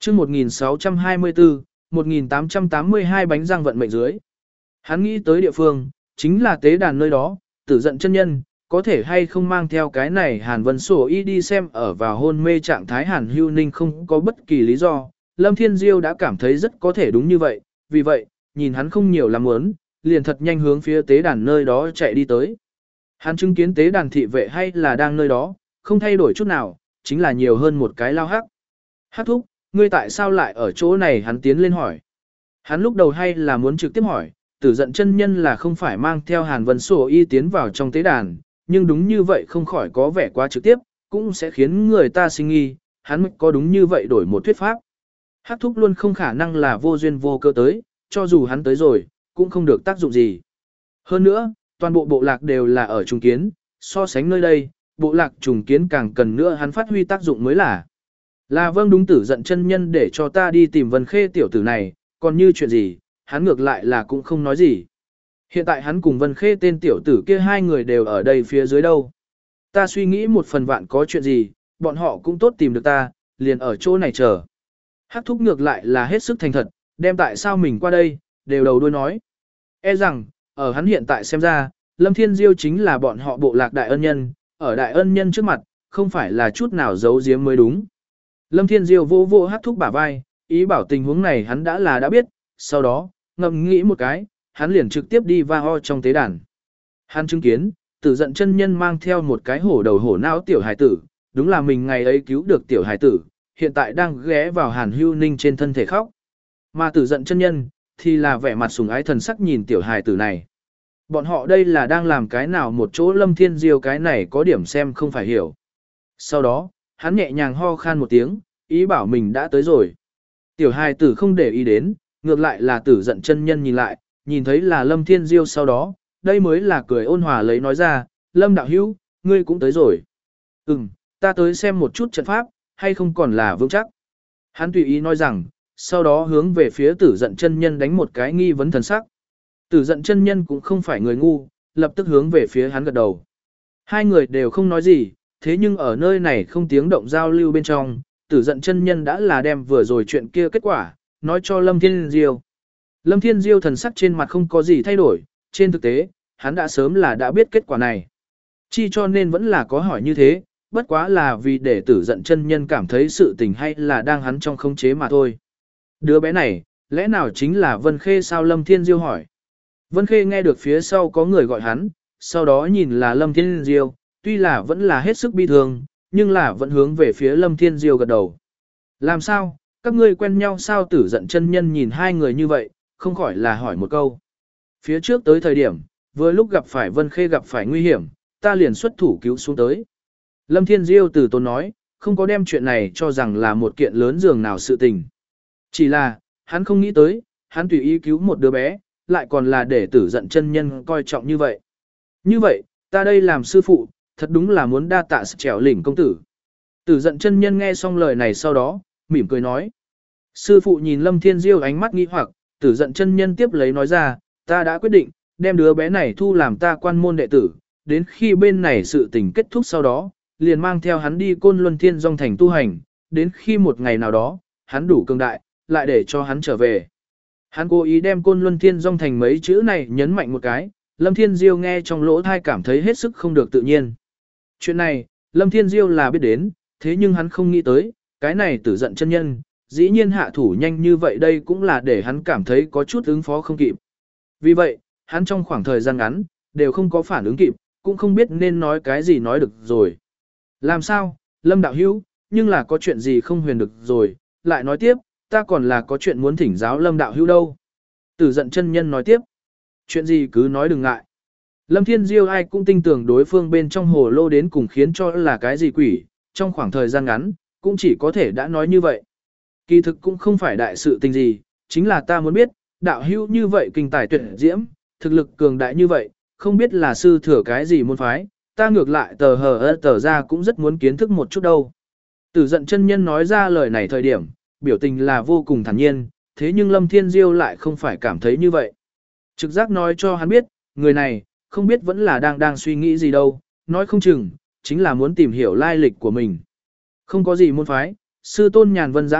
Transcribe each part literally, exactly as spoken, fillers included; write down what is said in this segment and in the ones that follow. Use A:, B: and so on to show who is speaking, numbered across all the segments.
A: chương một nghìn sáu trăm hai mươi tư, một nghìn tám trăm tám mươi hai bánh răng vận mệnh dưới. Hắn nghĩ tới địa phương, chính là tế đàn nơi đó, tử giận chân nhân, có thể hay không mang theo cái này Hàn Vân Sổ y đi xem ở vào hôn mê trạng thái Hàn Hưu Ninh không có bất kỳ lý do. Lâm Thiên Diêu đã cảm thấy rất có thể đúng như vậy, vì vậy, nhìn hắn không nhiều lắm muốn, liền thật nhanh hướng phía tế đàn nơi đó chạy đi tới. Hắn chứng kiến tế đàn thị vệ hay là đang nơi đó, không thay đổi chút nào, chính là nhiều hơn một cái lao hắc. Hắc thúc, ngươi tại sao lại ở chỗ này? Hắn tiến lên hỏi. Hắn lúc đầu hay là muốn trực tiếp hỏi, tử giận chân nhân là không phải mang theo Hàn Vân Sổ y tiến vào trong tế đàn, nhưng đúng như vậy không khỏi có vẻ quá trực tiếp, cũng sẽ khiến người ta sinh nghi, hắn mới có đúng như vậy đổi một thuyết pháp. Hắc thúc luôn không khả năng là vô duyên vô cơ tới, cho dù hắn tới rồi, cũng không được tác dụng gì. Hơn nữa, toàn bộ bộ lạc đều là ở trùng kiến, so sánh nơi đây, bộ lạc trùng kiến càng cần nữa hắn phát huy tác dụng mới là. Là vâng, đúng, tử giận chân nhân để cho ta đi tìm Vân Khê tiểu tử này, còn như chuyện gì, hắn ngược lại là cũng không nói gì. Hiện tại hắn cùng Vân Khê tên tiểu tử kia hai người đều ở đây phía dưới đâu. Ta suy nghĩ một phần vạn có chuyện gì, bọn họ cũng tốt tìm được ta, liền ở chỗ này chờ. Hắc thúc ngược lại là hết sức thành thật, đem tại sao mình qua đây, đều đầu đuôi nói. E rằng, ở hắn hiện tại xem ra, Lâm Thiên Diêu chính là bọn họ bộ lạc đại ân nhân, ở đại ân nhân trước mặt, không phải là chút nào giấu giếm mới đúng. Lâm Thiên Diêu vô vô Hắc thúc bả vai, ý bảo tình huống này hắn đã là đã biết, sau đó, ngẫm nghĩ một cái, hắn liền trực tiếp đi va ho trong tế đàn. Hắn chứng kiến, tử giận chân nhân mang theo một cái hổ đầu hổ não tiểu hài tử, đúng là mình ngày ấy cứu được tiểu hài tử, hiện tại đang ghé vào Hàn Hưu Ninh trên thân thể khóc. Mà tử giận chân nhân, thì là vẻ mặt sùng ái thần sắc nhìn tiểu hài tử này. Bọn họ đây là đang làm cái nào một chỗ Lâm Thiên Diêu cái này có điểm xem không phải hiểu. Sau đó, hắn nhẹ nhàng ho khan một tiếng, ý bảo mình đã tới rồi. Tiểu hài tử không để ý đến, ngược lại là tử giận chân nhân nhìn lại, nhìn thấy là Lâm Thiên Diêu sau đó, đây mới là cười ôn hòa lấy nói ra, Lâm đạo hữu, ngươi cũng tới rồi. Ừm, ta tới xem một chút trận pháp, hay không còn là vững chắc. Hắn tùy ý nói rằng, sau đó hướng về phía tử giận chân nhân đánh một cái nghi vấn thần sắc. Tử giận chân nhân cũng không phải người ngu, lập tức hướng về phía hắn gật đầu. Hai người đều không nói gì, thế nhưng ở nơi này không tiếng động giao lưu bên trong, tử giận chân nhân đã là đem vừa rồi chuyện kia kết quả, nói cho Lâm Thiên Diêu. Lâm Thiên Diêu thần sắc trên mặt không có gì thay đổi, trên thực tế, hắn đã sớm là đã biết kết quả này. Chi cho nên vẫn là có hỏi như thế, bất quá là vì để tử giận chân nhân cảm thấy sự tình hay là đang hắn trong khống chế mà thôi. Đứa bé này, lẽ nào chính là Vân Khê sao? Lâm Thiên Diêu hỏi. Vân Khê nghe được phía sau có người gọi hắn, sau đó nhìn là Lâm Thiên Diêu, tuy là vẫn là hết sức bi thương, nhưng là vẫn hướng về phía Lâm Thiên Diêu gật đầu. Làm sao, các ngươi quen nhau sao? Tử giận chân nhân nhìn hai người như vậy, không khỏi là hỏi một câu. Phía trước tới thời điểm, vừa lúc gặp phải Vân Khê gặp phải nguy hiểm, ta liền xuất thủ cứu xuống tới. Lâm Thiên Diêu từ tốn nói, không có đem chuyện này cho rằng là một kiện lớn dường nào sự tình. Chỉ là, hắn không nghĩ tới, hắn tùy ý cứu một đứa bé, lại còn là để tử giận chân nhân coi trọng như vậy. Như vậy, ta đây làm sư phụ, thật đúng là muốn đa tạ sự trẻo lỉnh công tử. Tử giận chân nhân nghe xong lời này sau đó, mỉm cười nói. Sư phụ nhìn Lâm Thiên Diêu ánh mắt nghi hoặc, tử giận chân nhân tiếp lấy nói ra, ta đã quyết định, đem đứa bé này thu làm ta quan môn đệ tử, đến khi bên này sự tình kết thúc sau đó, liền mang theo hắn đi Côn Luân Thiên Dung thành tu hành, đến khi một ngày nào đó, hắn đủ cường đại, lại để cho hắn trở về. Hắn cố ý đem Côn Luân Thiên Dung thành mấy chữ này nhấn mạnh một cái, Lâm Thiên Diêu nghe trong lỗ thai cảm thấy hết sức không được tự nhiên. Chuyện này, Lâm Thiên Diêu là biết đến, thế nhưng hắn không nghĩ tới, cái này tử giận chân nhân, dĩ nhiên hạ thủ nhanh như vậy, đây cũng là để hắn cảm thấy có chút ứng phó không kịp. Vì vậy, hắn trong khoảng thời gian ngắn, đều không có phản ứng kịp, cũng không biết nên nói cái gì nói được rồi. Làm sao, Lâm đạo hữu, nhưng là có chuyện gì không huyền được rồi, lại nói tiếp, ta còn là có chuyện muốn thỉnh giáo Lâm đạo hữu đâu. Tử giận chân nhân nói tiếp, chuyện gì cứ nói đừng ngại. Lâm Thiên Diêu ai cũng tin tưởng đối phương bên trong hồ lô đến cùng khiến cho là cái gì quỷ, trong khoảng thời gian ngắn, cũng chỉ có thể đã nói như vậy. Kỳ thực cũng không phải đại sự tình gì, chính là ta muốn biết, đạo hữu như vậy kinh tài tuyệt diễm, thực lực cường đại như vậy, không biết là sư thừa cái gì môn phái, ta ngược lại tờ hờ ơ tờ ra cũng rất muốn kiến thức một chút đâu. Tử giận chân nhân nói ra lời này thời điểm, biểu tình là vô cùng thản nhiên, thế nhưng Lâm Thiên Diêu lại không phải cảm thấy như vậy. Trực giác nói cho hắn biết, người này, không biết vẫn là đang đang suy nghĩ gì đâu, nói không chừng, chính là muốn tìm hiểu lai lịch của mình. Không có gì môn phái, sư tôn nhàn vân giá hạc,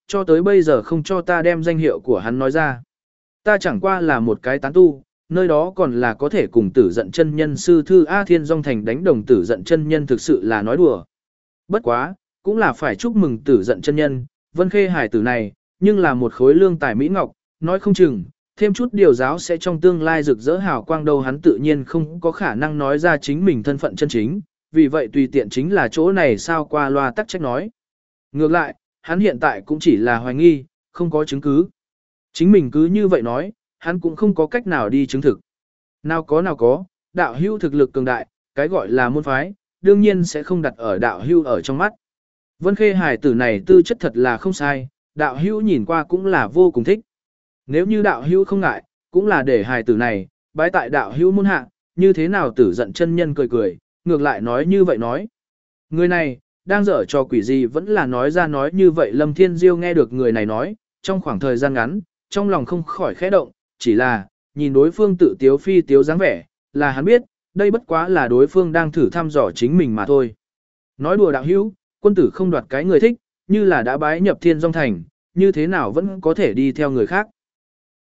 A: cho tới bây giờ không cho ta đem danh hiệu của hắn nói ra. Ta chẳng qua là một cái tán tu, nơi đó còn là có thể cùng tử giận chân nhân sư thư A Thiên Dung Thành đánh đồng tử giận chân nhân thực sự là nói đùa. Bất quá, cũng là phải chúc mừng tử giận chân nhân, Vân Khê hải tử này, nhưng là một khối lương tài mỹ ngọc, nói không chừng, thêm chút điều giáo sẽ trong tương lai rực rỡ hào quang đâu hắn tự nhiên không có khả năng nói ra chính mình thân phận chân chính, vì vậy tùy tiện chính là chỗ này sao qua loa tắc trách nói. Ngược lại, hắn hiện tại cũng chỉ là hoài nghi, không có chứng cứ. Chính mình cứ như vậy nói, hắn cũng không có cách nào đi chứng thực. Nào có nào có, đạo hưu thực lực cường đại, cái gọi là môn phái, đương nhiên sẽ không đặt ở đạo hưu ở trong mắt. Vân Khê hải tử này tư chất thật là không sai, đạo hưu nhìn qua cũng là vô cùng thích. Nếu như đạo hưu không ngại, cũng là để hải tử này, bái tại đạo hưu môn hạ, như thế nào tử giận chân nhân cười cười, ngược lại nói như vậy nói. Người này, đang dở trò quỷ gì vẫn là nói ra nói như vậy Lâm Thiên Diêu nghe được người này nói, trong khoảng thời gian ngắn, trong lòng không khỏi khẽ động, chỉ là, nhìn đối phương tự tiếu phi tiếu dáng vẻ, là hắn biết, đây bất quá là đối phương đang thử thăm dò chính mình mà thôi. Nói đùa đạo hữu, quân tử không đoạt cái người thích, như là đã bái nhập Thiên Dung Thành, như thế nào vẫn có thể đi theo người khác.